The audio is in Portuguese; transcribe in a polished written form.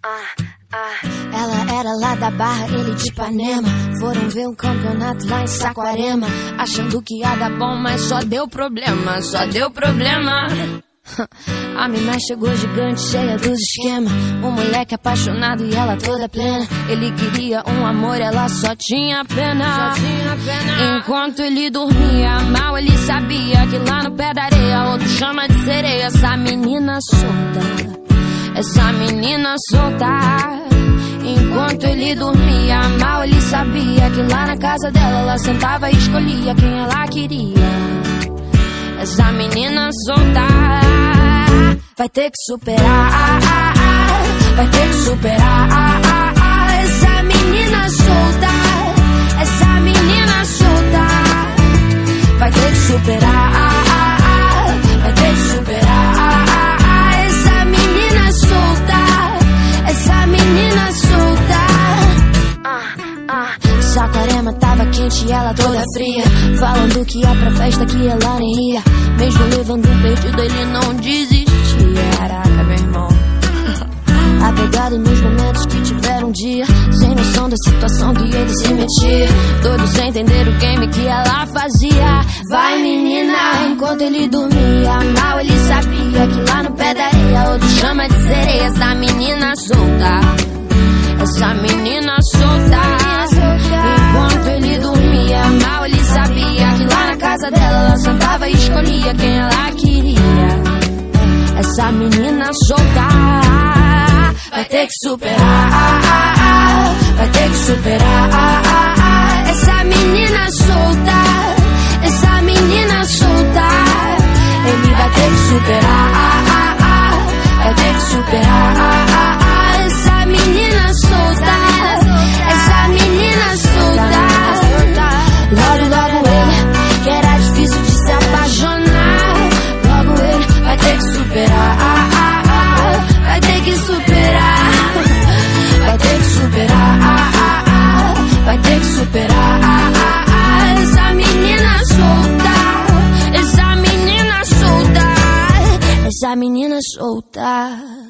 Ela era lá da Barra, ele de Ipanema. Foram ver um campeonato lá em Saquarema, achando que ia dar bom, mas só deu problema, só deu problema. A mina chegou gigante, cheia dos esquemas. Um moleque apaixonado e ela toda plena. Ele queria um amor, ela só tinha pena. Enquanto ele dormia mal, ele sabia que lá no pé da areia outro chama de sereia. Essa menina solta, essa menina solta. Enquanto ele dormia mal, ele sabia que lá na casa dela ela sentava e escolhia quem ela queria. Essa menina solta vai ter que superar, vai ter que superar. Essa menina solta, essa menina solta vai ter que superar, vai ter que superar. Essa menina solta, essa menina solta. Saquarema tava quente e ela toda fria, falando que ia pra festa que ela nem ia. Mesmo levando um perdido ele não desistia. Caraca, meu irmão. Apegado nos momentos que tiveram um dia, sem noção da situação que ele se metia. Todos sem entender o game que ela fazia. Vai menina, enquanto ele dormia mal, ele sabia que lá no pé da areia outro chama de sereia. Essa menina solta, essa menina solta. Enquanto ele dormia mal, ele sabia que lá na casa dela ela sentava e escolhia quem ela queria. Essa menina solta vai ter que superar, vai ter que superar. Essa menina solta, essa menina solta. Ele vai ter que superar, vai ter que superar. Essa menina solta, essa menina solta. Logo ele, que era difícil de se apaixonar. Logo ele vai ter que superar, vai ter que superar. Vai ter que superar, vai ter que superar. Essa menina solta, essa menina solta, essa menina solta.